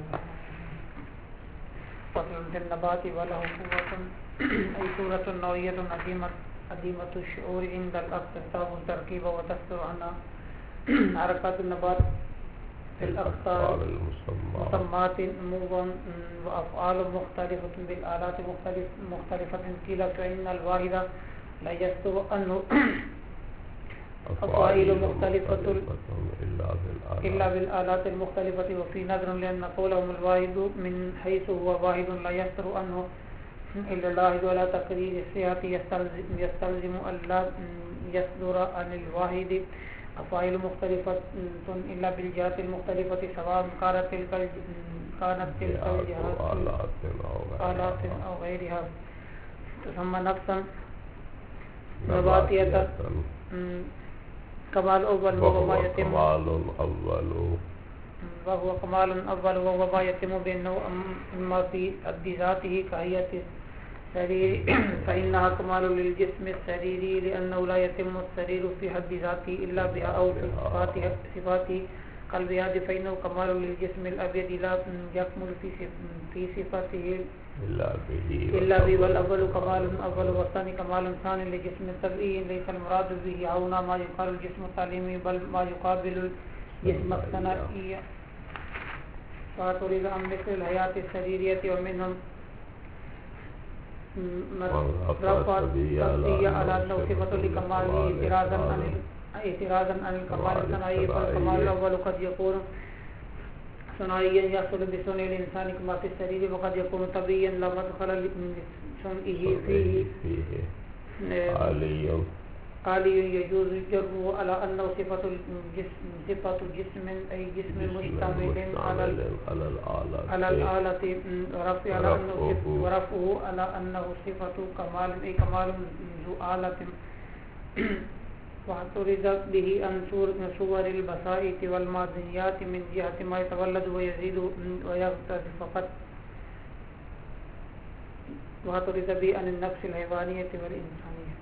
فصل في النبات وله قوة أي صورة نوعية عديمة الشعور عند الاقتصاب تركيبا وتستر عنها حركات النبات في الأقطار مسمات نموا وأفعال مختلفة بالآلات مختلفة قيل فإن الواحدة لا يستر أنه أفعال مختلفة إلا بالآلات المختلفة وفي نظر لأن قولهم الواحد من حيث هو واحد لا يستر أنه إلا الواحد ولا تقرير الصيغة يستلزم أن لا يصدر عن الواحد أفعال مختلفة إلا بالجهات المختلفة سواء كانت تلك الجهات آلات أو غيرها تسمى نفسا نباتية كمال أول وهو ما يتم وهو ما يتم بأنه إما في حد ذاته كهيئة السرير فإنها كمال للجسم السريري لأنه لا يتم السرير في حد ذاته إلا بها أو في صفاته كالبياض فإنه كمال للجسم الأبيض لا يكمل في صفاته إلا به والأول كمال أول والثاني كمال ثاني لجسم طبيعي ليس المراد به هنا ما يقال الجسم التعليمي بل ما يقابل الجسم الصناعي فتريد أن مثل الحياة السريرية ومنهم رفع التقدية على أنه صفة لكماله اعتراضا عن الكمال الصناعي فالكمال الأول قد يكون صناعيا يحصل بصنع الإنسان كما في السرير وقد يكون طبيعيا لا مدخل لصنعه فيه عالي يجوز جره على أنه صفة جسم أي جسم مشتمل على الآلة ورفعه على أنه صفة كمال أي كمال ذو آلة واعترض به عن صور البسائط والماديات من جهة ما يتولد ويزيد ويغتد فقط واعترض به عن النفس الحيوانية والإنسانية.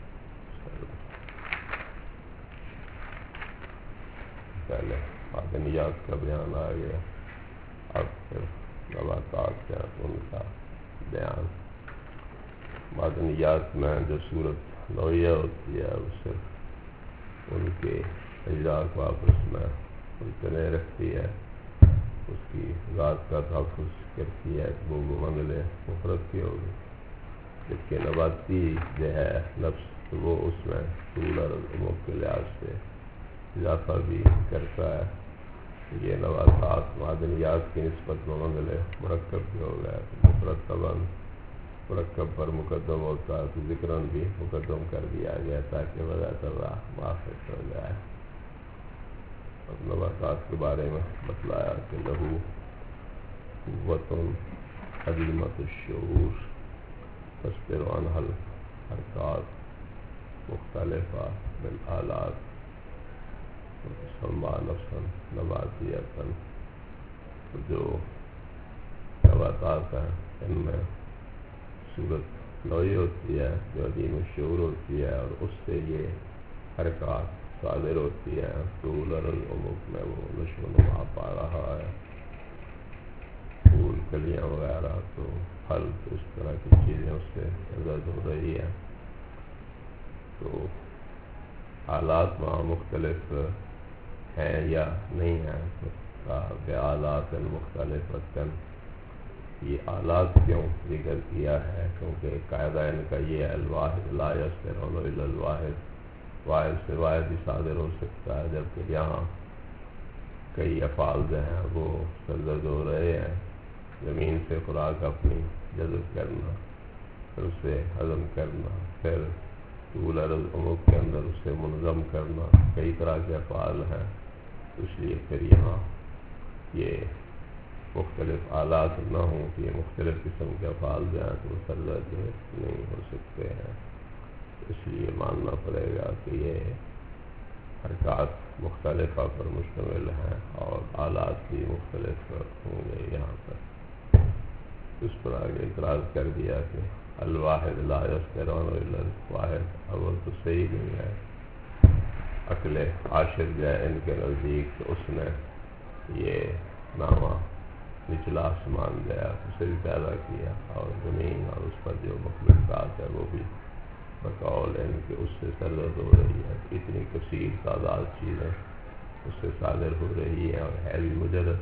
پہلے معدنیات کا بیان آ گیا، اب پھر نباتات ہیں ان کا بیان. معدنیات میں جو صورت نوعیہ ہوتی ہے وہ صرف ان کے اجزاء کو آپس میں ملتنے رکھتی ہے، اس کی ذات کا تحفظ کرتی ہے وہ منزل مفرد کی ہوگی. جبکہ نباتی جو ہے نفس وہ اس میں طول اور عمق کے لحاظ سے اضافہ بھی کرتا ہے. یہ نباتات معدنیات کی نسبت میں منزل مرکب بھی ہو گیا، مفرد طبعاً مرکب پر مقدم ہوتا ہے تو ذکراً بھی مقدم کر دیا گیا تاکہ وضع طبع معافت ہو جائے. اب نباتات کے بارے میں بتلایا کہ لہو قوت عظیمت الشعور تصبر عنہ الحرکات مختلفہ بالآلات وتسمى نفسا نباتیتا. جو نباتات ہیں ان میں صورت نوعی ہوتی ہے جو عدیم الشعور ہوتی ہے اور اس سے یہ حرکات صادر ہوتی ہے. طول اور العمق میں وہ نشو و نما پا رہا ہے، پھول کلیاں وغیرہ تو پھل اس طرح کی چیزیں اس سے ایجاد ہو رہی ہیں. تو حالات وہاں مختلف ہیں یا نہیں ہیں کہ آلات مختلف. یہ آلات کیوں ذکر کیا ہے؟ کیونکہ قاعدہ ان کا یہ ہے الواحد لا یصدر الا الواحد، واحد سے واحد ہی صادر ہو سکتا ہے. جبکہ یہاں کئی افعال جو ہیں وہ سرزد ہو رہے ہیں. زمین سے خوراک اپنی جذب کرنا، پھر اسے ہضم کرنا، پھر طول اور عمق کے اندر اسے منظم کرنا، کئی طرح کے افعال ہیں. اس لیے پھر یہاں یہ مختلف آلات نہ ہوں کہ یہ مختلف قسم کے افعال جو ہیں تو وہ سرزد نہیں ہو سکتے ہیں. اس لیے ماننا پڑے گا کہ یہ حرکات مختلفہ پر مشتمل ہیں اور آلات بھی مختلف ہوں گے. یہاں پر اس پر آگے اعتراض کر دیا کہ الواحد لا یصدر الا الواحد. اول تو صحیح نہیں ہے. عقل عاشر جو ہے ان کے نزدیک اس نے یہ نامہ نچلا آسمان دیا اسے بھی پیدا کیا اور زمین اور اس پر جو مخلوقات ہے وہ بھی بقول ان کہ اس سے سرزد ہو رہی ہے. اتنی کثیر تعداد چیزیں اس سے صادر ہو رہی ہیں اور ہے بھی مجرد.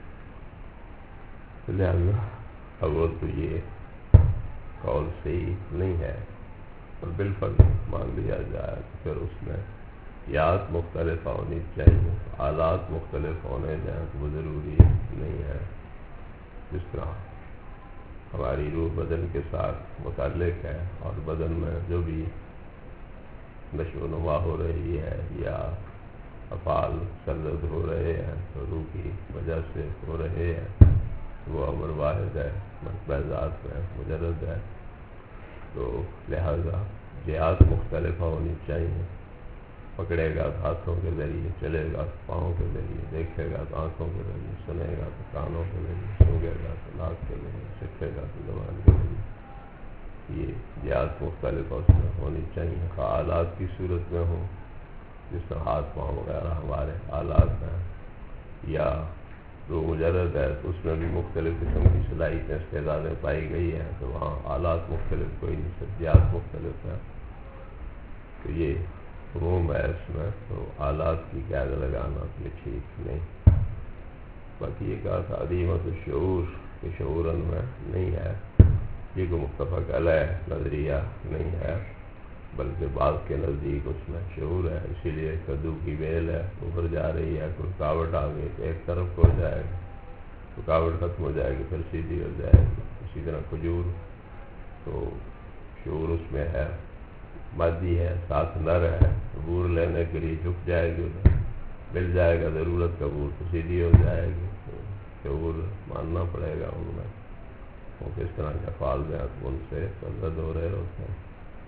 لہذا اول تو یہ قول صحیح نہیں ہے اور بالفرض مان لیا جائے تو پھر اس میں یاد مختلف ہونی چاہیے, آلات مختلف ہونے جائیں تو وہ ضروری نہیں ہے. جس طرح ہماری روح بدن کے ساتھ متعلق ہے اور بدن میں جو بھی نشو و نما ہو رہی ہے یا افعال سرزد ہو رہے ہیں تو روح کی وجہ سے ہو رہے ہیں, وہ امر واحد ہے, مرتبہ ذات میں مجرد ہے. تو لہذا جہات مختلف ہونی چاہیے. پکڑے گا تو ہاتھوں کے ذریعے, چلے گا تو پاؤں کے ذریعے, دیکھے گا تو آنکھوں کے ذریعے, سنے گا تو کانوں کے ذریعے, سونگے گا تو ناک کے ذریعے, سیکھے گا تو زبان کے ذریعے. یہ جہات مختلف اس میں ہونی چاہیے. آلات کی صورت میں ہوں جس طرح ہاتھ پاؤں وغیرہ ہمارے آلات ہیں, یا جو مجرد ہے تو اس میں بھی مختلف قسم کی صلاحیتیں استعدادیں پائی گئی ہیں, تو وہاں آلات مختلف کوئی نہیں, سبزیات مختلف ہیں. تو یہ عموم ہے اس میں, تو آلات کی قید لگانا یہ ٹھیک نہیں. باقی یہ کہا تھا عدیمت الشعور کہ شعوراً میں نہیں ہے, یہ کوئی متفق علیہ نظریہ نہیں ہے, بلکہ بعض کے نزدیک اس میں شعور ہے. اسی لیے کدو کی بیل ہے اوپر جا رہی ہے, کوئی رکاوٹ آ گئی تو ایک طرف کو ہو جائے گا, رکاوٹ ختم ہو جائے گی پھر سیدھی ہو جائے گی. اسی طرح کھجور, تو شعور اس میں ہے, مادی ہے, ساتھ نر ہے, عبور لینے کے لیے جھک جائے گی, ادھر مل جائے گا ضرورت کا عبور تو سیدھی ہو جائے گی. تو شعور ماننا پڑے گا ان میں, وہ کس طرح کے افعال میں ان سے سرزد ہو رہے ہوتے ہیں.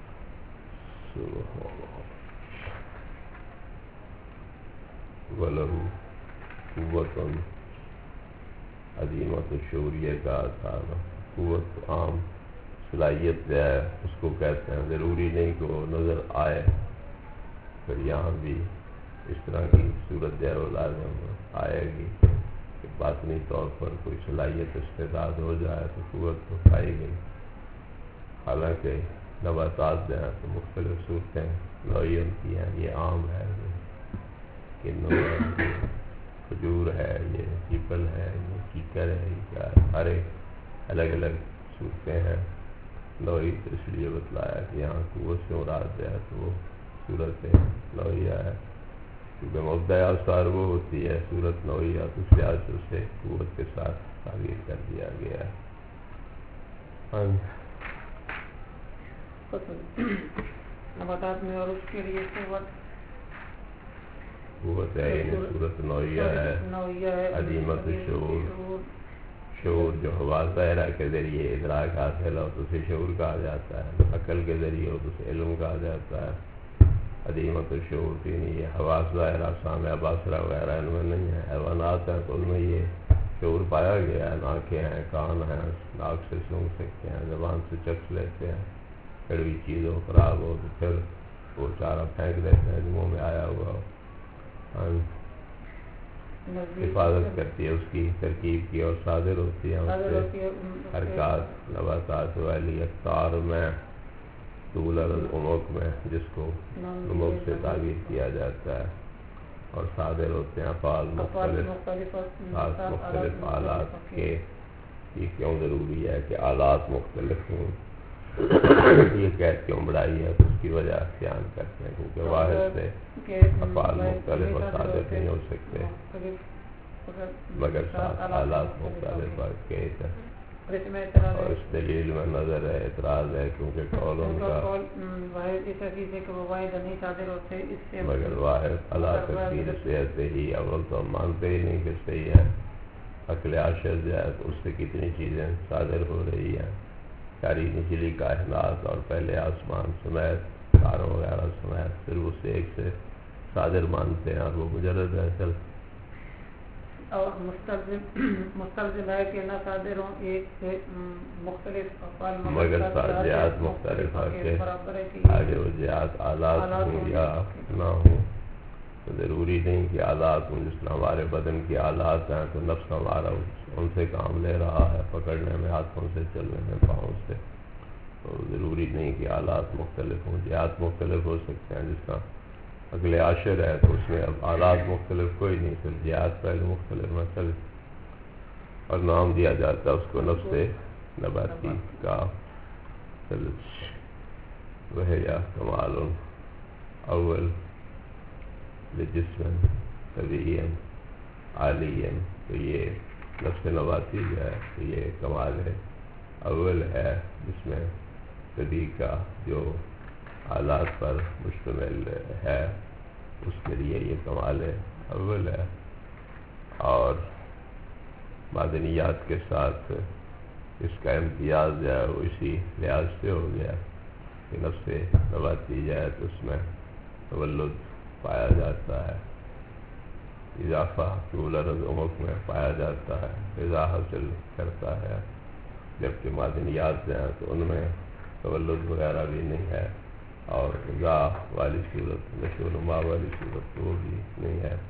وَلَهُ قُوَّةٌ عظیمۃ الشعور, یہ کہا تھا قوت عام صلاحیت جو ہے اس کو کہتے ہیں. ضروری نہیں کہ وہ نظر آئے, پھر یہاں بھی اس طرح کی صورت جو ہے وہ لازم آئے گی کہ باطنی طور پر کوئی صلاحیت استعداد ہو جائے تو قوت تو پائی گئی. حالانکہ نباتات جو ہیں تو مختلف صورتیں نوعین کی ہیں. یہ عام ہے, یہ کنو ہے, یہ کھجور ہے, یہ پیپل ہے, یہ کیکر ہے, یہ کیا ہے, ہر ایک الگ الگ صورتیں ہیں. نوعی تو اس لیے بتلایا کہ یہاں قوت سے مراد ہے تو وہ صورت نوعیہ ہے, کیونکہ مبدأ آثار وہ ہوتی ہے صورت نوعیہ, تو اس لحاظ سے اسے قوت کے ساتھ تعبیر کر دیا گیا ہے. نباتات میں اور اس کے لیے قوت ہے, یعنی صورت نوعیہ ہے. عظیمت الشعور, شعور جو حواس ظاہرہ کے ذریعے ادراک حاصل ہو تو اسے شعور کہا جاتا ہے, عقل کے ذریعے ہو تو اسے علم کہا جاتا ہے. عظیمت الشعور یعنی یہ حواس ظاہرہ سامع باصرہ وغیرہ ان میں نہیں ہے. حیوانات ہیں تو ان میں یہ شعور پایا گیا ہے, آنکھیں ہیں, کان ہیں, ناک سے سونگھ سکتے ہیں, زبان سے چکھ لیتے ہیں, کڑوی چیز ہو خراب ہو تو پھر وہ چارہ پھینک دیتے ہیں جو منہ میں آیا ہوا ہو. حفاظت کرتی ہے اس کی ترکیب کی اور صادر ہوتی ہے اس سے حرکات. نباتات والی اختار میں طول العمق میں جس کو عمق سے تعبیر کیا جاتا ہے, اور صادر ہوتے ہیں افعال مختلف آلات کے. یہ کیوں ضروری ہے کہ آلات مختلف ہوں, یہ قید کیوں بڑھائی ہے, تو اس کی وجہ بیان کرتے ہیں کیونکہ واحد سے افعال مختلف اور صادر نہیں ہو سکتے مگر ساتھ آلات مختلف کے. اور اس دلیل میں نظر ہے, اعتراض ہے, کیونکہ قول ان کا مگر واحد اللہ تقدیر صحت ہی. اول تو ہم مانتے ہی نہیں کہ صحیح ہے, عقل عاشر جو ہے تو اس سے کتنی چیزیں صادر ہو رہی ہیں, ساری نچلی کائنات اور پہلے آسمان سمیت تاروں وغیرہ سمیت, پھر اس سے ایک سے صادر مانتے ہیں اور وہ مجرد ہے. اصل اور مستلزم ہے کہ نہ صادر ہوں ایک سے مختلف افعال مگر جہات مختلف ہے کہ آگے وہ جہات آلات ہوں یا نہ ہوں, تو ضروری نہیں کہ آلات ہوں، جس طرح ہمارے بدن کے آلات ہیں تو نفس ہمارا ان سے کام لے رہا ہے، پکڑنے میں، ہاتھوں سے، چلنے میں، پاؤں سے، تو ضروری نہیں کہ آلات مختلف ہوں، جہات مختلف ہو سکتے ہیں. جس طرح اگلے عاشر ہے تو اس میں اب آلات مختلف کوئی نہیں، صرف جہات پہلے مختلف مثل اور نام دیا جاتا ہے اس کو نفس نباتی کا. وہ یا کمال اول لجسم طبیعی عالی، تو یہ نفس نباتی جو ہے تو یہ کمال اول ہے جس میں طبیعی کا جو آلات پر مشتمل ہے اس کے لیے یہ کمال اول ہے. اور معدنیات کے ساتھ اس کا امتیاز جو ہے وہ اسی لحاظ سے ہو گیا کہ نفس نباتی جو ہے تو اس میں تولد پایا جاتا ہے، اضافہ طول عرض عمق میں پایا جاتا ہے، غذا حاصل کرتا ہے، جبکہ معدنیات جو ہیں تو ان میں تولد وغیرہ بھی نہیں ہے اور غذا والی صورت، نشو و نما والی صورت وہ بھی نہیں ہے.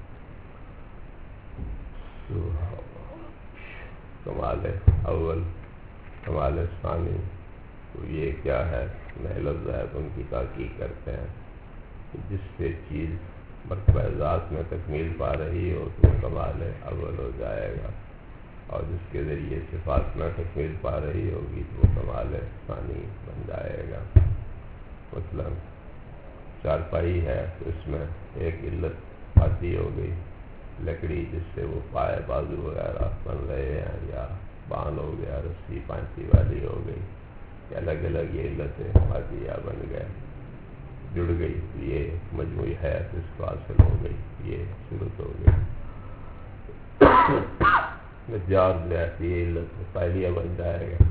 کمال اول کمال ثانی تو یہ کیا ہے؟ نئے لفظ ہے تو ان کی تحقیق کرتے ہیں کہ جس سے چیز مرتبہ ذات میں تکمیل پا رہی ہو تو وہ کمال اول ہو جائے گا، اور جس کے ذریعے صفات میں تکمیل پا رہی ہوگی تو وہ کمال ثانی بن جائے گا. مثلا چارپائی ہے تو اس میں ایک علت آتی ہو گئی، لکڑی جس سے وہ پائے بازو وغیرہ بن رہے ہیں، یا بان ہو گیا، رسی پانچی والی ہو گئی، یا الگ الگ یہ علتیں مادیہ بن گئے، جڑ گئی، یہ مجموعی حیات اس کو حاصل ہو گئی، یہ صورت ہو گئی. نجار جو ہے یہ علت فعلیہ بن جائے گا،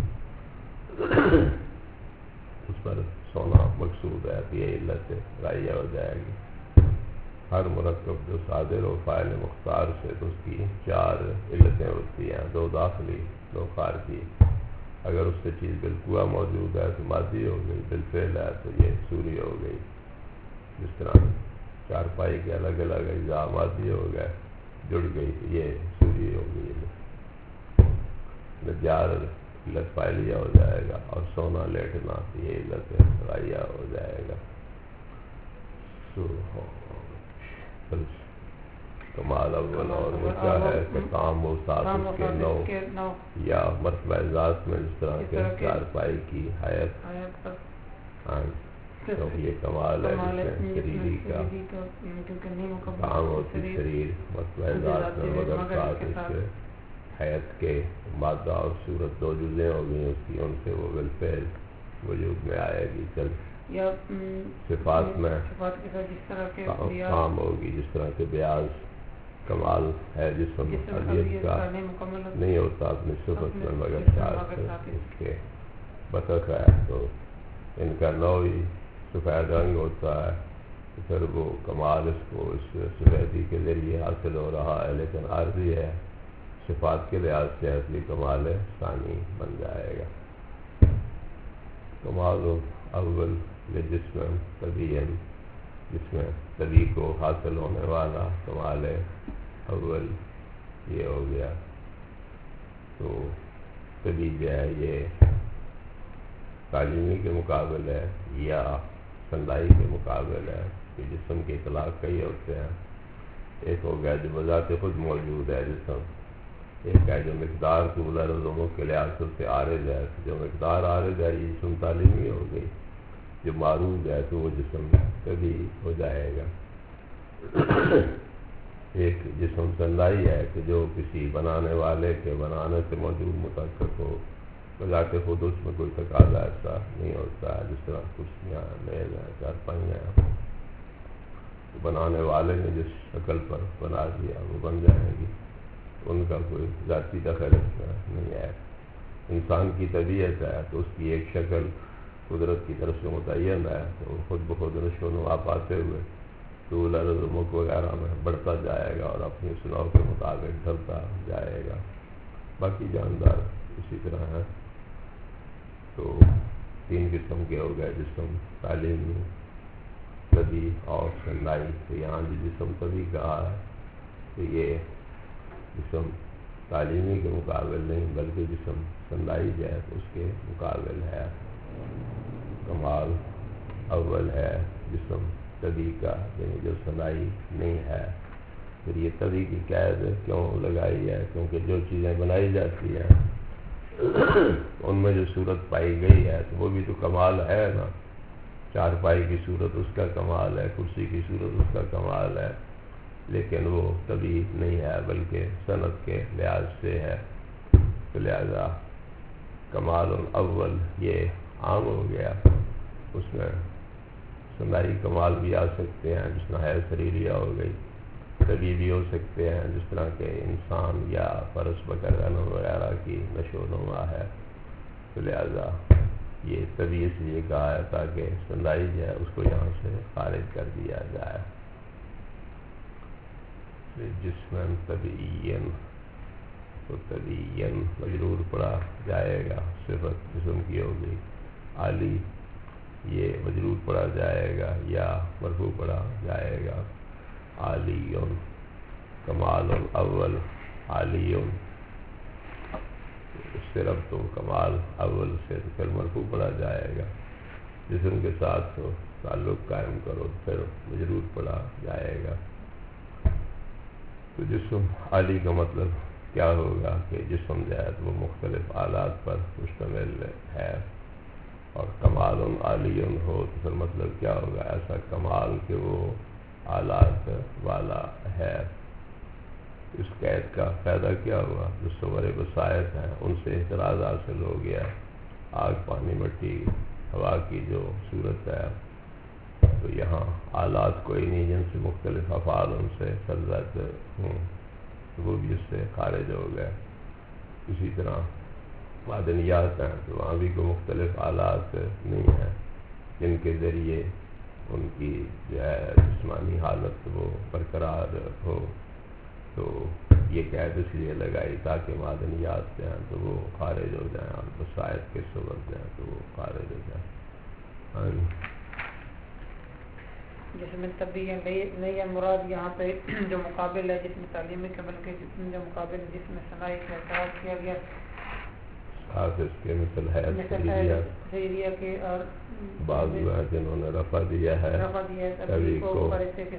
اس پر سونا مقصود ہے تو یہ علت رائیہ ہو جائے گی. ہر مرکب جو صادر ہو فاعل مختار سے تو اس کی چار علتیں ہوتی ہیں، دو داخلی دو خارجی. اگر اس سے چیز بالقوہ موجود ہے تو ماضی ہو گئی، بالفعل ہے تو یہ سوری ہو گئی. جس طرح چارپائی کے الگ الگ اجزاء ماضی ہو گئے، جڑ گئی تو یہ سوری ہو گئی. نجار علت فعلیہ ہو جائے گا، اور سونا لیٹنا یہ علت رائیہ ہو جائے گا. کمال اول اور وہ کیا ہے کہ کام و ساتھ اس کے نو یا مرتبہ ذات میں جس طرح کے چارپائی کی حیات، تو یہ کمال ہے جس میں شریری کا کام ہوتی شریر مرتبہ ذات میں، مگر ساتھ اس کے حیات کے مادہ اور صورت دو جزیں ہو گئی اس کی، ان سے وہ بالفعل وجود میں آئے گی. چل یا صفات میں کام ہوگی، جس طرح کے بیاض کمال ہے جسم علیت کا نہیں ہوتا اپنی صفت میں، مگر ساتھ اس کے بطخ ہے تو ان کا نوعی سفید رنگ ہوتا ہے، تو پھر وہ کمال اس کو اس سفیدی کے ذریعے حاصل ہو رہا ہے، لیکن عارضی ہے، صفات کے لحاظ سے اصلی کمال ثانی بن جائے گا. کمال اول جسم طبیعی، جس میں طبیعی کو حاصل ہونے والا کمال اول یہ ہو گیا. تو طبیعی جو ہے یہ تعلیمی کے مقابل ہے یا صنعائی کے مقابل ہے کہ جسم کے اطلاق کئی ہوتے ہیں. ایک ہو گیا جو بذات خود موجود ہے جسم، ایک ہے جو مقدار طول عرض عمق کے لحاظ سے عارض ہے. جو مقدار عارض ہے یہ جسم تعلیمی ہو گئی، جو معروض ہے تو وہ جسم طبیعی ہو جائے گا. ایک جسم صنعائی ہے کہ جو کسی بنانے والے کے بنانے سے موجود متحقق ہو، بذات خود اس میں کوئی تقاضا ایسا نہیں ہوتا ہے. جس طرح کرسیاں، میز ہیں، چارپائیاں ہیں، بنانے والے نے جس شکل پر بنا دیا وہ بن جائے گی، ان کا کوئی ذاتی دخل اس میں نہیں ہے. انسان کی طبیعت ہے تو اس کی ایک شکل قدرت کی طرف سے متعین ہے، تو خود بخود نشو و نما پاتے ہوئے طول عرض عمق وغیرہ میں بڑھتا جائے گا اور اپنی صنعت کے مطابق ڈھلتا جائے گا. باقی جاندار اسی طرح ہیں. تو تین قسم کے ہو گئے جسم تعلیمی، تبی اور صنائی، تو یہاں جو جسم تبی کہا ہے تو یہ جسم تعلیمی کے مقابل نہیں بلکہ جسم صنائی جو ہے تو اس کے مقابل ہے۔ کمال اول ہے جسم تبی کا، یعنی جو صنائی نہیں ہے۔ پھر یہ تبی کی قید کیوں لگائی ہے؟ کیونکہ جو چیزیں بنائی جاتی ہیں ان میں جو صورت پائی گئی ہے تو وہ بھی تو کمال ہے نا۔ چارپائی کی صورت اس کا کمال ہے، کرسی کی صورت اس کا کمال ہے، لیکن وہ تبی نہیں ہے بلکہ صنعت کے لحاظ سے ہے۔ تو لہذا کمال الاول یہ عام ہو گیا، اس میں صنائی کمال بھی آ سکتے ہیں جس طرح ہے سریریہ ہو گئی، تبی بھی ہو سکتے ہیں جس طرح کہ انسان یا فرس بکر غنم وغیرہ کی نشو و نما ہے۔ تو لہذا یہ تبی اس لیے کہا ہے تاکہ صنائی جو ہے اس کو یہاں سے خارج کر دیا جائے۔ جسم طبعین، تو طبعین مجرور پڑا جائے گا، صفت جسم کی ہوگی۔ عالی یہ مجرور پڑا جائے گا یا مرفوع پڑا جائے گا۔ عالیٌ، کمال الاول عالیٌ، اس سے رب تو کمال اول سے تو پھر مرفوع پڑا جائے گا۔ جسم کے ساتھ تو تعلق قائم کرو پھر مجرور پڑا جائے گا۔ تو جسم عالی کا مطلب کیا ہوگا کہ جسم جو ہے وہ مختلف آلات پر مشتمل ہے، اور کمال عالی ہو تو پھر مطلب کیا ہوگا؟ ایسا کمال کہ وہ آلات والا ہے۔ اس قید کا فائدہ کیا ہوا؟ جو صور بصائر ہیں ان سے اعتراض حاصل ہو گیا۔ آگ، پانی، مٹی، ہوا کی جو صورت ہے تو یہاں آلات کوئی نہیں جن سے مختلف افعال ان سے سرزد ہوں، تو وہ بھی اس سے خارج ہو گئے۔ اسی طرح معدنیات ہیں تو وہاں بھی کوئی مختلف آلات نہیں ہیں جن کے ذریعے ان کی جو ہے جسمانی حالت وہ برقرار ہو۔ تو یہ قید اس لیے لگائی تاکہ معدنیات جو ہیں تو وہ خارج ہو جائیں اور بصائر کے صورت جو ہیں تو وہ خارج ہو جائیں۔ جسم طبی نہیں ہے مراد یہاں پہ جو مقابل ہے جسم تعلیمی کے، بلکہ جسم جو مقابل جسم صناعی کا اعتراض کیا گیا۔ حافظ کے مثل ہے سریریہ کے، اور بعض ہیں جنہوں نے رفع دیا ہے تبی کو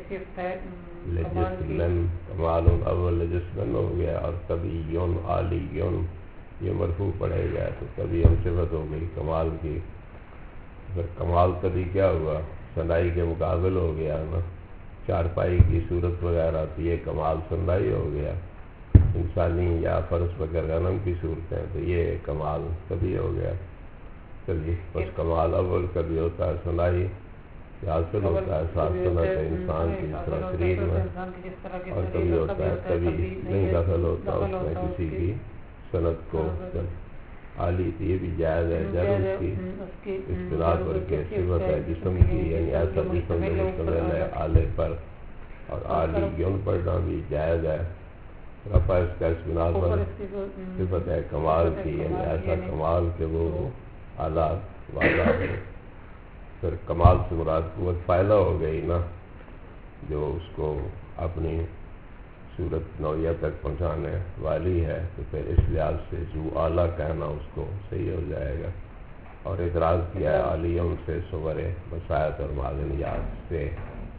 لجسمن، کمال اول لجسمن ہو گیا، اور طبیٌ عالیٌ یہ مرفوع پڑے گا تو طبی صفت ہو گئی کمال کی۔ پھر کمال طبی کیا ہوا؟ صنائی کے مقابل ہو گیا نا۔ چارپائی کی صورت وغیرہ تو یہ کمال صنائی ہو گیا۔ انسانی یا فرس بکر غنم کی صورتیں تو یہ کمال طبی ہو گیا۔ چلیے بس کمال اول کبھی ہوتا ہے صنائی حاصل ہوتا ہے ساتھ صنعت انسان کی جس طرح شریر میں، اور کبھی ہوتا ہے طبی نہیں دخل ہوتا اس میں کسی کی صنعت کو۔ عالی تو یہ بھی جائز ہے جب اس کی اصطلاح پر کے صفت ہے جسم کی، یعنی ایسا جسم جو مشتمل ہے آلے پر، اور عالی پڑھنا بھی جائز ہے۔ رفع اس کا اس بنا پر صفت ہے کمال کی، یعنی ایسا کمال کہ وہ آلات والا ہو۔ پھر کمال سے مراد قوت فائلہ ہو گئی نا، جو اس کو اپنی صورت نوعیہ تک پہنچانے والی ہے، تو پھر اس لحاظ سے جو اعلیٰ کہنا اس کو صحیح ہو جائے گا۔ اور اعتراض کیا ہے عالیوں سے صور بصائر اور معدنیات سے۔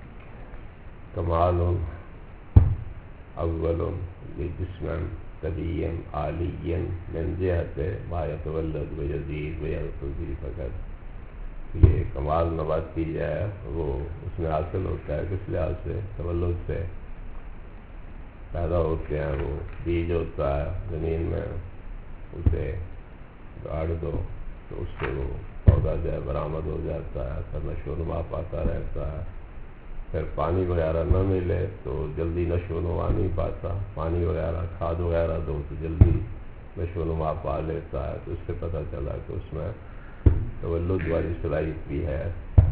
کمال اول لجسم طبی عالی من جہت ما یتولد و یزید و یرتضی فقط۔ یہ کمال نباتی جو ہے وہ اس میں حاصل ہوتا ہے کس لحاظ سے؟ تولد سے پیدا ہوتے ہیں، وہ بیج ہوتا ہے زمین میں، اسے گاڑ دو تو اس سے وہ پودا جو ہے برآمد ہو جاتا ہے، پھر نشو و نما پاتا رہتا ہے۔ پھر پانی وغیرہ نہ ملے تو جلدی نشو و نما نہیں پاتا، پانی وغیرہ کھاد وغیرہ دو تو جلدی نشو و نما پا لیتا ہے۔ تو اس سے پتہ چلا کہ اس میں تولد والی صلاحیت بھی ہے۔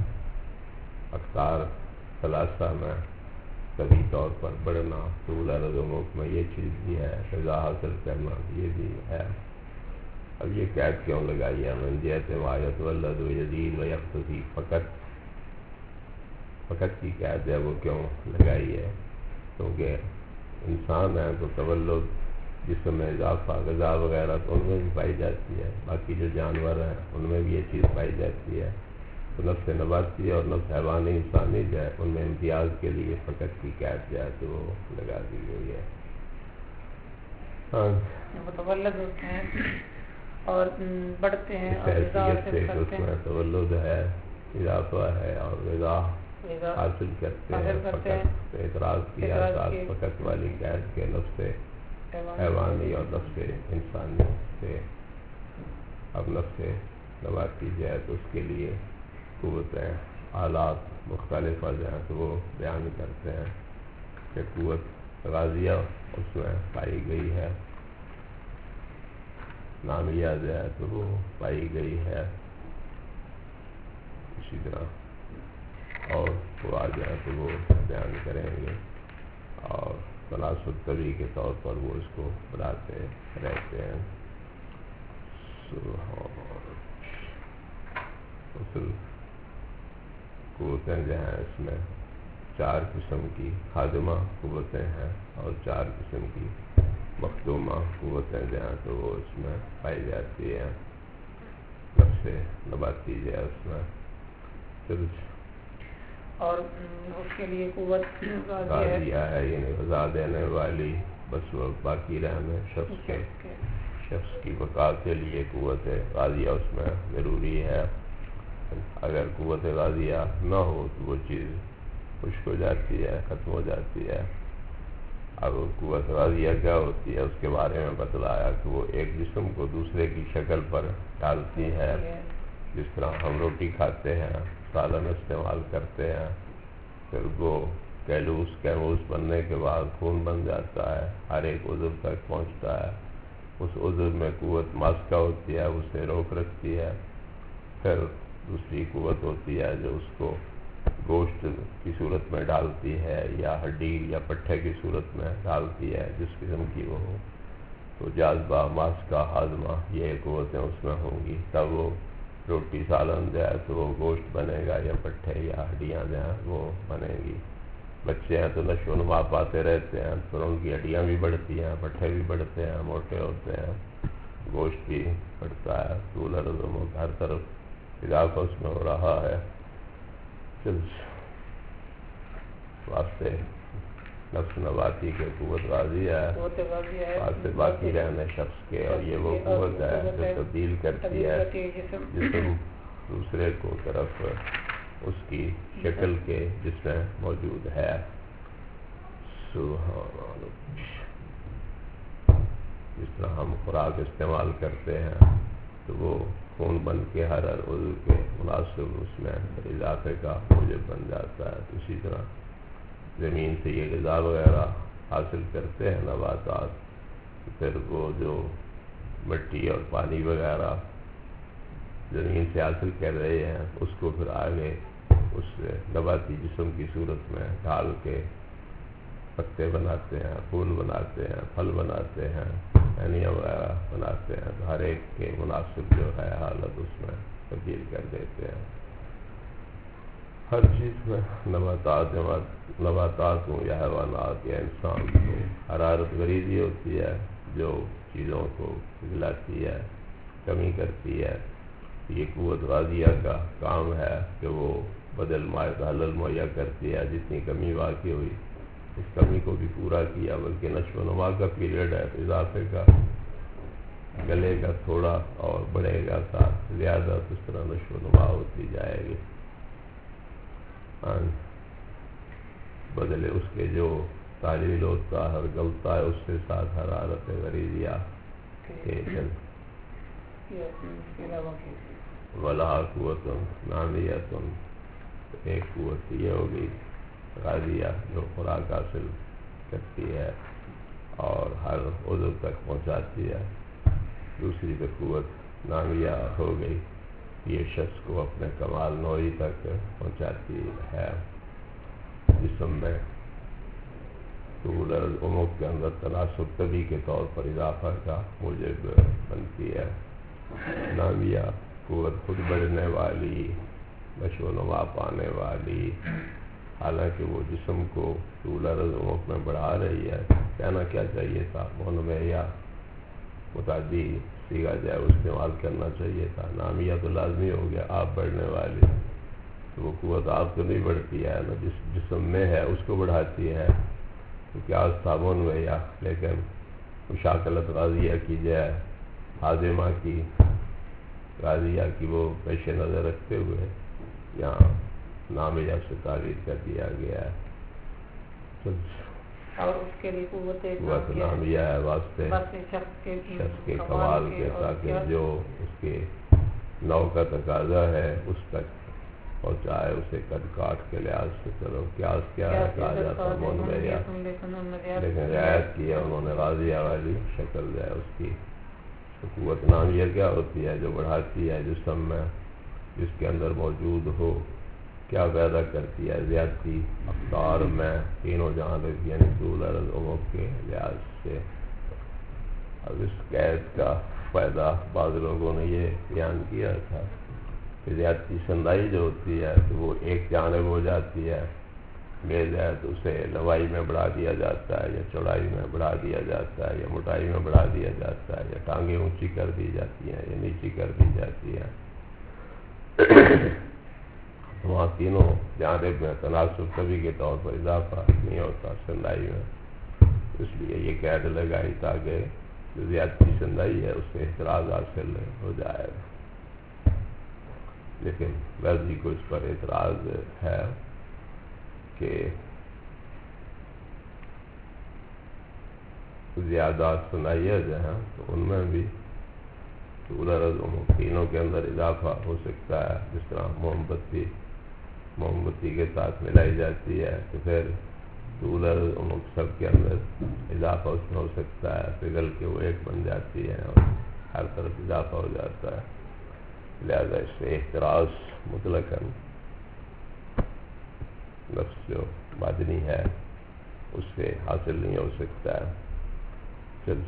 اختار ثلاثہ میں طبی طور پر بڑھنا، طول عرض و ملک میں یہ چیز بھی ہے، فضا حاصل کرنا یہ بھی ہے۔ اب یہ قید کیوں لگائی ہے؟ من جہت ما یتولد و یزید و یقتضی فقط، فقط کی قید ہے وہ کیوں لگائی ہے؟ کیونکہ انسان ہے تو تولد جسم میں اضافہ غذا وغیرہ تو ان میں بھی پائی جاتی ہے، باقی جو جانور ہیں ان میں بھی یہ چیز پائی جاتی ہے، تو نفس نباتی اور نفس حیوانی انسانی جو ہے ان میں امتیاز کے لیے فقط کی قید جو ہے تو وہ لگا دی گئی ہے۔ متولد ہوتے ہیں اور بڑھتے ہیں اور حیثیت سے اس میں تولد ہے، اضافہ ہے اور غذا حاصل کرتے ہیں، فقط اعتراض کیا ساتھ فقط والی قید کے نفس حیوانی اور نفس انسانی سے۔ اب نفس نباتی جو ہے تو اس کے لیے قوتیں آلات مختلف جو ہیں تو وہ بیان کرتے ہیں کہ قوت غازیہ اس میں پائی گئی ہے، نامیہ جو ہے تو وہ پائی گئی ہے، اسی طرح اور وہ جو ہے تو وہ بیان کریں گے اور تناسب طبی کے طور پر وہ اس کو بناتے رہتے ہیں۔ اصل قوتیں جو ہیں اس میں 4 قسم کی خادمہ قوتیں ہیں اور 4 قسم کی مخدومہ قوتیں جو ہیں تو وہ اس میں پائی جاتی ہیں۔ نفس نباتی جو ہے اس میں صرف اور اس کے لیے قوت غازیہ ہے، یعنی غذا دینے والی، بس وہ باقی رہنے شخص کی بقا کے لیے قوت غازیہ اس میں ضروری ہے۔ اگر قوت غازیہ نہ ہو تو وہ چیز خشک ہو جاتی ہے، ختم ہو جاتی ہے۔ اب قوت غازیہ کیا ہوتی ہے اس کے بارے میں بتلایا کہ وہ ایک جسم کو دوسرے کی شکل پر ڈالتی ہے، جس طرح ہم روٹی کھاتے ہیں، سالن استعمال کرتے ہیں، پھر وہ کیموس بننے کے بعد خون بن جاتا ہے، ہر ایک عضو تک پہنچتا ہے، اس عضو میں قوت ماسکہ ہوتی ہے، اسے روک رکھتی ہے۔ پھر دوسری قوت ہوتی ہے جو اس کو گوشت کی صورت میں ڈالتی ہے یا ہڈی یا پٹھے کی صورت میں ڈالتی ہے، جس قسم کی وہ ہو، تو جاذبہ، ماسکہ، ہاضمہ، یہ قوتیں اس میں ہوں گی، تب وہ روٹی سالن جو ہے تو وہ گوشت بنے گا یا پٹھے یا ہڈیاں جو ہیں وہ بنے گی۔ بچے ہیں تو نشو و نما پاتے رہتے ہیں، تو ان کی ہڈیاں بھی بڑھتی ہیں، پٹھے بھی بڑھتے ہیں، موٹے ہوتے ہیں، گوشت بھی بڑھتا ہے، طول عرض ہر طرف اضافہ اس میں ہو رہا ہے۔ واسطے نفس نباتی کے قوت غازیہ ہے، واسطے باقی رہنے شخص کے، اور یہ وہ قوت ہے جو تبدیل کرتی ہے جسم دوسرے کو طرف اس کی شکل کے جس میں موجود ہے۔ جس طرح ہم خوراک استعمال کرتے ہیں تو وہ خون بن کے ہر عضو کے مناسب اس میں اضافے کا موجب بن جاتا ہے، تو اسی طرح زمین سے یہ غذا وغیرہ حاصل کرتے ہیں نباتات، پھر وہ جو مٹی اور پانی وغیرہ زمین سے حاصل کر رہے ہیں اس کو پھر آگے اس نباتی جسم کی صورت میں ڈال کے پتے بناتے ہیں، پھول بناتے ہیں، پھل بناتے ہیں، ٹہنیاں وغیرہ بناتے ہیں، تو ہر ایک کے مناسب جو ہے حالت اس میں تبدیل کر دیتے ہیں۔ ہر چیز میں نباتات ہوں یا حیوانات یا انسان کو حرارت غریزی ہوتی ہے جو چیزوں کو پگھلاتی ہے، کمی کرتی ہے۔ یہ قوت غازیہ کا کام ہے کہ وہ بدل حلل مہیا کرتی ہے، جتنی کمی واقع ہوئی اس کمی کو بھی پورا کیا، بلکہ نشو و نما کا پیریڈ ہے، اضافے کا گلے گا تھوڑا اور بڑھے گا ساتھ زیادہ، تو اس طرح نشو و نما ہوتی جائے گی، بدلے اس کے جو تعلیل ہوتا ہے اور گلتا ہے اس کے ساتھ حرارت غریزیہ کے چل ولا قوت نامیت، ایک قوت یہ ہوگی غازیہ جو خوراک حاصل کرتی ہے اور ہر عضو تک پہنچاتی ہے، دوسری تو قوت نامیہ ہو گئی، یہ شخص کو اپنے کمال نوعی تک پہنچاتی ہے، جسم میں طول عمر کے اندر تناسب طبی کے طور پر اضافہ کا موجب بنتی ہے۔ نامیہ قوت خود بڑھنے والی، نشو و نما پانے والی، حالانکہ وہ جسم کو طول عرض عمق میں بڑھا رہی ہے. کہنا کیا چاہیے تھا؟ منمع یا متعدی صیغہ جو ہے وہ استعمال کرنا چاہیے تھا. نامیہ تو لازمی ہو گیا، آپ بڑھنے والی، تو وہ قوت آپ کو نہیں بڑھتی ہے نا، جس جسم میں ہے اس کو بڑھاتی ہے. تو کیا تھا منمع یا، لیکن مشاکلت غازیہ کی جائے، حازمہ کی غازیہ کی وہ پیش نظر رکھتے ہوئے یہاں نامیہ سے تعبیر کر دیا گیا ہے. اور اس کے لیے قوت نامیہ ہے واسطے شخص کے کمال کے، تاکہ جو اس کے نو کا تقاضا ہے اس تک پہنچائے، اسے قد کاٹ کے لحاظ سے. چلو قیاس کیا ہے کہا جاتا منمع یا، لیکن رعایت کی ہے انہوں نے غازیہ والی شکل جو ہے اس کی. قوت نامیہ کیا ہوتی ہے؟ جو بڑھاتی ہے جسم میں، جس کے اندر موجود ہو. کیا پیدا کرتی ہے؟ زیادتی اقدار میں تینوں جانب، یعنی طول عرض عمق کے لحاظ سے. اب اس قید کا فائدہ بعض لوگوں نے یہ بیان کیا تھا کہ زیادتی سندائی جو ہوتی ہے تو وہ ایک جانب ہو جاتی ہے، میز ہے تو اسے لمبائی میں بڑھا دیا جاتا ہے، یا چوڑائی میں بڑھا دیا جاتا ہے، یا موٹائی میں بڑھا دیا جاتا ہے، یا ٹانگیں اونچی کر دی جاتی ہیں یا نیچی کر دی جاتی ہیں. وہاں تینوں جانب میں تناسب کبھی کے طور پر اضافہ نہیں ہوتا سندائی میں. اس لیے یہ قید لگائی تاکہ جو زیادتی سندائی ہے اس سے اعتراض حاصل ہو جائے. لیکن ویسے کو اس پر اعتراض ہے کہ زیادہ سندائیاں جو ہیں تو ان میں بھی طول عرض عمق تینوں کے اندر اضافہ ہو سکتا ہے. جس طرح موم بتی کے ساتھ ملائی جاتی ہے تو پھر طول عرض عمق سب کے اندر اضافہ اس میں ہو سکتا ہے، پگھل کے وہ ایک بن جاتی ہے اور ہر طرف اضافہ ہو جاتا ہے. لہذا اس سے احتراز مطلقاً نفس جو مادنی ہے اس سے حاصل نہیں ہو سکتا ہے. پھر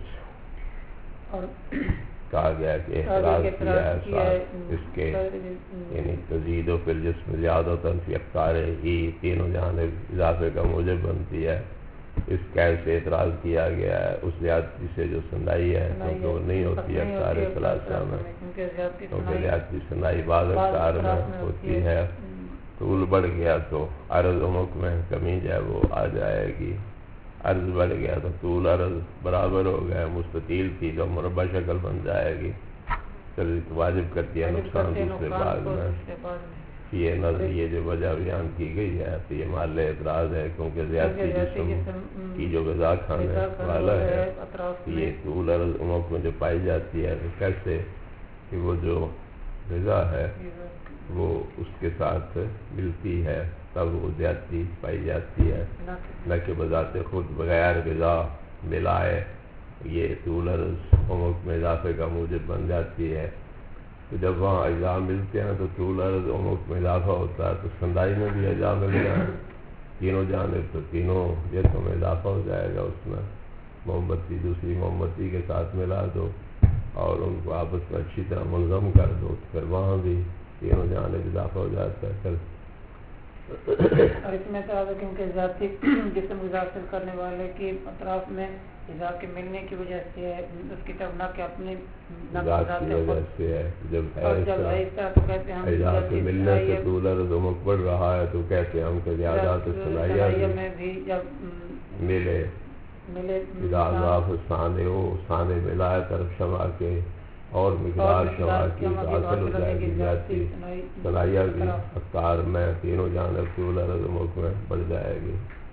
کہا گیا کہ احتراز کیا ہے اس کے، یعنی تزید و پھر جسم زیادہ فی افکار ہی تینوں جانب اضافے کا موجب بنتی ہے. اس قید سے اعتراض کیا گیا ہے اس زیادتی سے جو سندائی ہے کیونکہ وہ نہیں ہوتی افکار ثلاثہ میں، کیونکہ زیادتی سندائی بعض افکار میں ہوتی ہے. طول بڑھ گیا تو عرض عمق میں کمی جو ہے وہ آ جائے گی. عرض بڑھ گیا تو طول عرض برابر ہو گیا، مستطیل تھی تو مربع شکل بن جائے گی. تو واجب کرتی ہے نقصان دوسرے بعد میں. یہ نظریے جو وجہ بیان کی گئی ہے تو یہ محل اعتراض ہے، کیونکہ زیادتی جسم کی جو غذا کھانے والا ہے یہ طول عرض عمق میں جو پائی جاتی ہے تو کیسے کہ وہ جو غذا ہے وہ اس کے ساتھ ملتی ہے تب وہ زیادتی پائی جاتی ہے، نہ کہ بذات خود بغیر غذا ملائے یہ طول عرض عمق میں اضافے کا موجب بن جاتی ہے. تو جب وہاں اجزاء ملتے ہیں تو طول عرض عمق میں اضافہ ہوتا ہے. تو سندائی میں بھی اجزاء مل جائیں تینوں جانب تو تینوں جسموں میں اضافہ ہو جائے گا. اس میں موم بتی دوسری موم بتی کے ساتھ ملا دو اور ان کو آپس میں اچھی طرح منظم کر دو، پھر وہاں بھی تینوں جانب اضافہ ہو جاتا ہے. پھر اور اس میں تو کیونکہ ذاتی جسم حاصل کرنے والے کے اطراف میں اضافہ کے ملنے کی وجہ سے اس کی طرف نہ کہ اپنے ذات کی وجہ سے ہے. جب اضافہ کے ملنے سے طول عرض عمق بڑھ رہا ہے تو کہتے ہیں ہم کہ زیادات صلاحیہ میں بھی جب ملے اضافہ سانے ہو، سانے ملائے طرف شمع کے اور مقدار شمع کی حاصل ہو جائے گی زیادتی صلاحیہ بھی افکار میں تینوں جانب طول عرض عمق میں بڑھ جائے گی.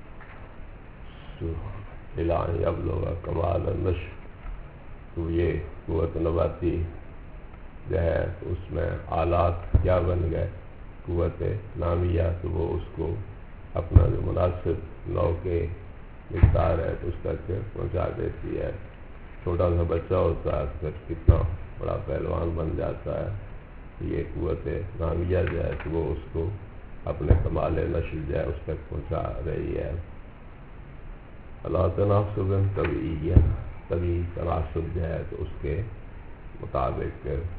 الہی اب لوگا کمال النشر. تو یہ قوت نباتی جو ہے اس میں آلات کیا بن گئے قوت نامیہ، تو وہ اس کو اپنا جو مناسب نو کے مقدار ہے تو اس تک پہنچا دیتی ہے. چھوٹا سا بچہ ہوتا ہے پھر کتنا بڑا پہلوان بن جاتا ہے. یہ قوت نامیہ جو ہے تو وہ اس کو اپنے کمال نشر جو ہے اس تک پہنچا رہی ہے. اللہ تناسب طبعی تناسب جو ہے تو اس کے مطابق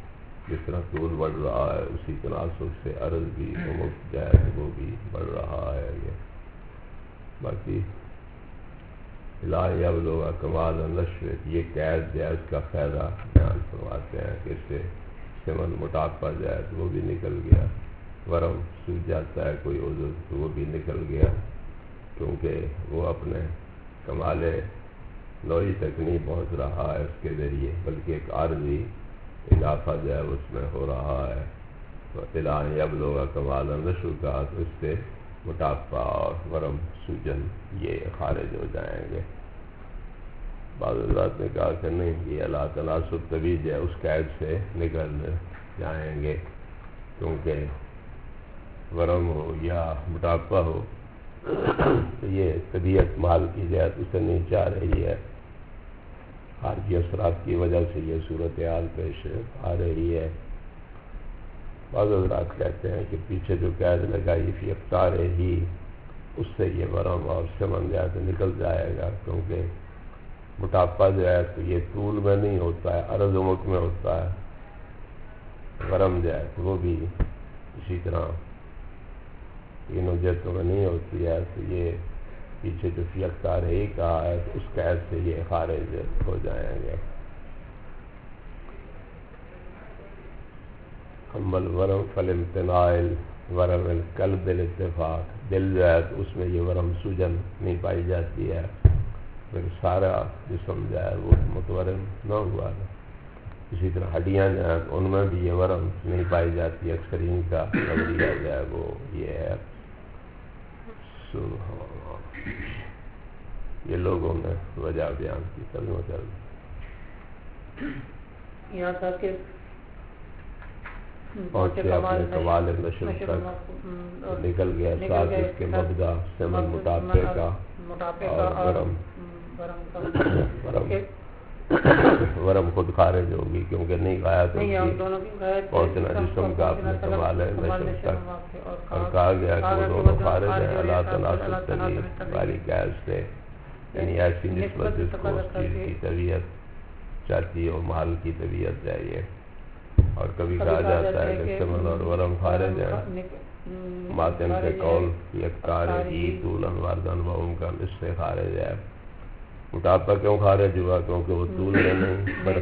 جس طرح طول بڑھ رہا ہے اسی تناسب سے عرض بھی عمق جائز وہ بھی بڑھ رہا ہے. یہ باقی لا یبلغ کمال النشوۃ یہ قید جائز کا فائدہ بیان فرماتے ہیں کہ اس سے سمن موٹاپا جائز وہ بھی نکل گیا، ورم سوج جاتا ہے کوئی عضو تو وہ بھی نکل گیا، کیونکہ وہ اپنے کمال نوعی تک نہیں پہنچ رہا ہے اس کے ذریعے، بلکہ ایک عارضی اضافہ جو ہے اس میں ہو رہا ہے. تو الا یبلغ کمال النشوۃ کا تو اس سے موٹاپا اور ورم سوجن یہ خارج ہو جائیں گے. بعض حضرات نے کہا کہ نہیں یہ اللہ تناسب طبی جو ہے اس قید سے نکل جائیں گے، کیونکہ ورم ہو یا موٹاپا ہو تو یہ طبیعت مال کی جہت اسے نہیں چاہ رہی ہے، خارجی اثرات کی وجہ سے یہ صورتحال پیش آ رہی ہے. بعض حضرات کہتے ہیں کہ پیچھے جو قید لگائی فی اقطار ہی اس سے یہ ورم اور سمن جو ہے تو نکل جائے گا، کیونکہ موٹاپا جو ہے تو یہ طول میں نہیں ہوتا ہے، عرض عمق میں ہوتا ہے. ورم جو ہے تو وہ بھی اسی طرح تینوں جہتوں میں نہیں ہوتی ہے، تو یہ پیچھے جو فی اقطار ہی کہا ہے تو اس قید سے یہ خارج ہو جائیں گے. اما الورم فالامتناع الورم القلب بالاتفاق دل جو ہے تو اس میں یہ ورم سوجن نہیں پائی جاتی ہے، پھر سارا جسم جو ہے وہ متورم نہ ہوا ہے. اسی طرح ہڈیاں جو ہیں ان میں بھی یہ ورم نہیں پائی جاتی، اکثرین کا نظریہ جو ہے وہ یہ ہے. یہ لوگوں نے وجہ بیان کی. ترجمہ کر یہاں تک کہ پہنچے اپنے کمال نشر تک نکل گیا ساتھ اس کے مبدا سمن موٹاپے کا اور ورم خود خارج ہوگی، کیونکہ نہیں کھایا تو پہنچنا جسم کا اپنے کمال نشر تک. اور کہا گیا کہ وہ دونوں خارج ہیں اللہ تناسب طبیعت والی قید سے، یعنی ایسی نسبت جس کو اس چیز کی طبیعت چاہتی ہو، مال کی طبیعت ہے یہ. اور کبھی کہا جاتا ہے کہ سمن اور ورم خارج ہیں ماتن کے قول کی اقطار ہی طولن وردن و ان کا اس سے خارج ہے. موٹاپا کیوں خارج ہوا؟ کیونکہ وہ طول میں نہیں